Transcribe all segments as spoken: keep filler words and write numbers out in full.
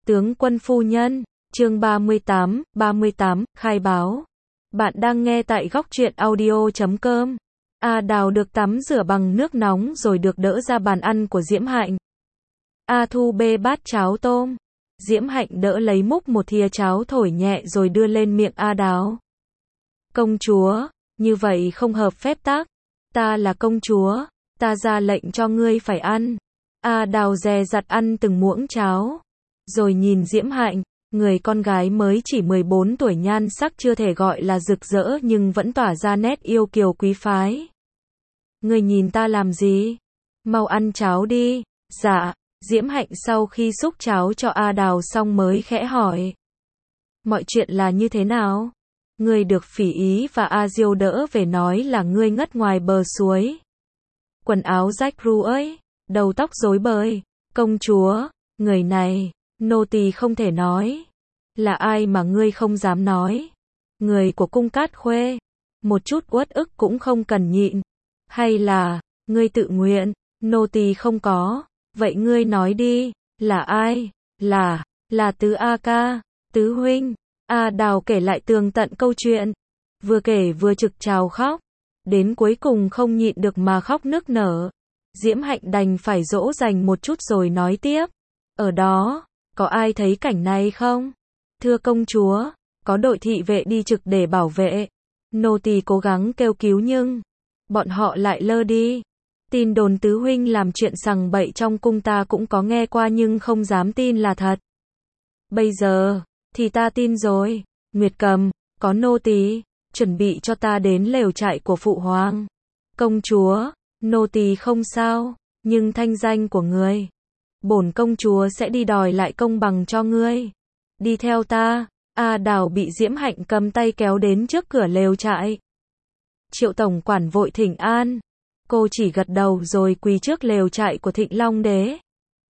Tướng quân phu nhân, chương ba mươi tám, ba mươi tám, khai báo. Bạn đang nghe tại góc truyện audio chấm com. A Đào được tắm rửa bằng nước nóng rồi được đỡ ra bàn ăn của Diễm Hạnh. A Thu bê bát cháo tôm. Diễm Hạnh đỡ lấy múc một thìa cháo thổi nhẹ rồi đưa lên miệng A Đào. Công chúa, như vậy không hợp phép tắc. Ta là công chúa, ta ra lệnh cho ngươi phải ăn. A Đào dè dặt ăn từng muỗng cháo. Rồi nhìn Diễm Hạnh, người con gái mới chỉ mười bốn tuổi nhan sắc chưa thể gọi là rực rỡ nhưng vẫn tỏa ra nét yêu kiều quý phái. Ngươi nhìn ta làm gì? Mau ăn cháo đi. Dạ, Diễm Hạnh sau khi xúc cháo cho A Đào xong mới khẽ hỏi. Mọi chuyện là như thế nào? Ngươi được Phỉ Ý và A Diêu đỡ về nói là ngươi ngất ngoài bờ suối. Quần áo rách rưới, đầu tóc rối bời. Công chúa, người này, nô tỳ không thể nói. Là ai mà ngươi không dám nói? Người của cung Cát Khuê. Một chút uất ức cũng không cần nhịn. Hay là, ngươi tự nguyện? Nô tỳ không có. Vậy ngươi nói đi, là ai? Là, là Tứ A ca, Tứ huynh. A Đào kể lại tường tận câu chuyện. Vừa kể vừa trực trào khóc. Đến cuối cùng không nhịn được mà khóc nức nở. Diễm Hạnh đành phải dỗ dành một chút rồi nói tiếp. Ở đó, có ai thấy cảnh này không? Thưa công chúa, có đội thị vệ đi trực để bảo vệ. Nô tỳ cố gắng kêu cứu nhưng bọn họ lại lơ đi. Tin đồn Tứ huynh làm chuyện sằng bậy trong cung ta cũng có nghe qua nhưng không dám tin là thật. Bây giờ thì ta tin rồi. Nguyệt Cầm, có nô tỳ, chuẩn bị cho ta đến lều trại của phụ hoàng. Công chúa, nô tỳ không sao, nhưng thanh danh của ngươi, bổn công chúa sẽ đi đòi lại công bằng cho ngươi. Đi theo ta. A Đào bị Diễm Hạnh cầm tay kéo đến trước cửa lều trại. Triệu tổng quản vội thỉnh an. Cô chỉ gật đầu rồi quỳ trước lều trại của Thịnh Long đế.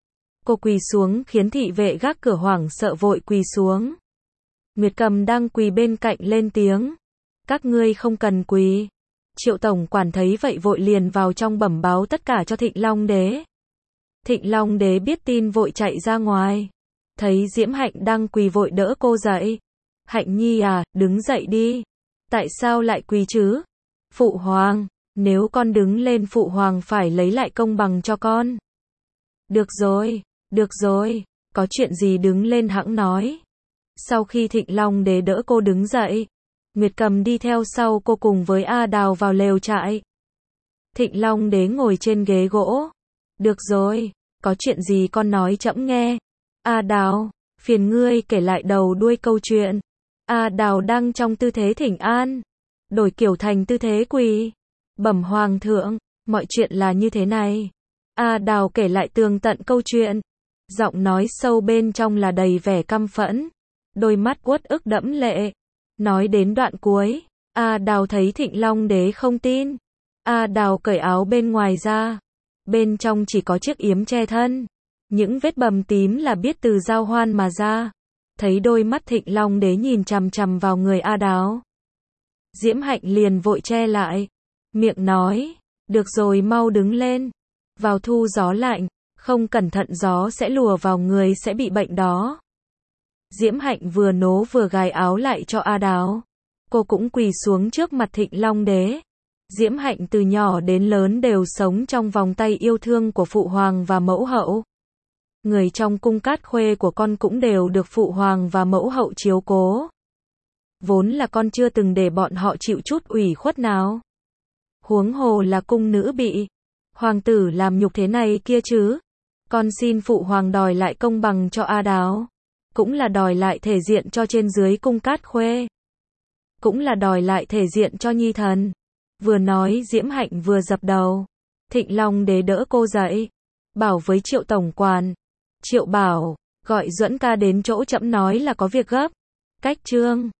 Cô quỳ xuống khiến thị vệ gác cửa hoảng sợ vội quỳ xuống. Nguyệt Cầm đang quỳ bên cạnh lên tiếng. Các ngươi không cần quỳ. Triệu tổng quản thấy vậy vội liền vào trong bẩm báo tất cả cho Thịnh Long đế. Thịnh Long đế biết tin vội chạy ra ngoài. Thấy Diễm Hạnh đang quỳ vội đỡ cô dậy. Hạnh nhi à, đứng dậy đi. Tại sao lại quỳ chứ? Phụ hoàng, nếu con đứng lên phụ hoàng phải lấy lại công bằng cho con. Được rồi, được rồi, có chuyện gì đứng lên hẵng nói. Sau khi Thịnh Long đế đỡ cô đứng dậy, Nguyệt Cầm đi theo sau cô cùng với A Đào vào lều trại. Thịnh Long đế ngồi trên ghế gỗ. Được rồi, có chuyện gì con nói trẫm nghe. A Đào, phiền ngươi kể lại đầu đuôi câu chuyện. A Đào đang trong tư thế thỉnh an, đổi kiểu thành tư thế quỳ. Bẩm hoàng thượng, mọi chuyện là như thế này. A Đào kể lại tường tận câu chuyện. Giọng nói sâu bên trong là đầy vẻ căm phẫn. Đôi mắt uất ức đẫm lệ. Nói đến đoạn cuối, A Đào thấy Thịnh Long đế không tin. A Đào cởi áo bên ngoài ra. Bên trong chỉ có chiếc yếm che thân. Những vết bầm tím là biết từ giao hoan mà ra. Thấy đôi mắt Thịnh Long đế nhìn chằm chằm vào người A Đào. Diễm Hạnh liền vội che lại. Miệng nói, được rồi mau đứng lên. Vào thu gió lạnh, không cẩn thận gió sẽ lùa vào người sẽ bị bệnh đó. Diễm Hạnh vừa nố vừa gài áo lại cho A Đào. Cô cũng quỳ xuống trước mặt Thịnh Long đế. Diễm Hạnh từ nhỏ đến lớn đều sống trong vòng tay yêu thương của phụ hoàng và mẫu hậu. Người trong cung Cát Khuê của con cũng đều được phụ hoàng và mẫu hậu chiếu cố. Vốn là con chưa từng để bọn họ chịu chút ủy khuất nào. Huống hồ là cung nữ bị hoàng tử làm nhục thế này kia chứ. Con xin phụ hoàng đòi lại công bằng cho A Đào. Cũng là đòi lại thể diện cho trên dưới cung Cát Khuê. Cũng là đòi lại thể diện cho nhi thần. Vừa nói Diễm Hạnh vừa dập đầu. Thịnh Long đế đỡ cô dậy. Bảo với Triệu tổng quản. Triệu bảo, gọi Duẫn ca đến chỗ trẫm nói là có việc gấp. Cách trương.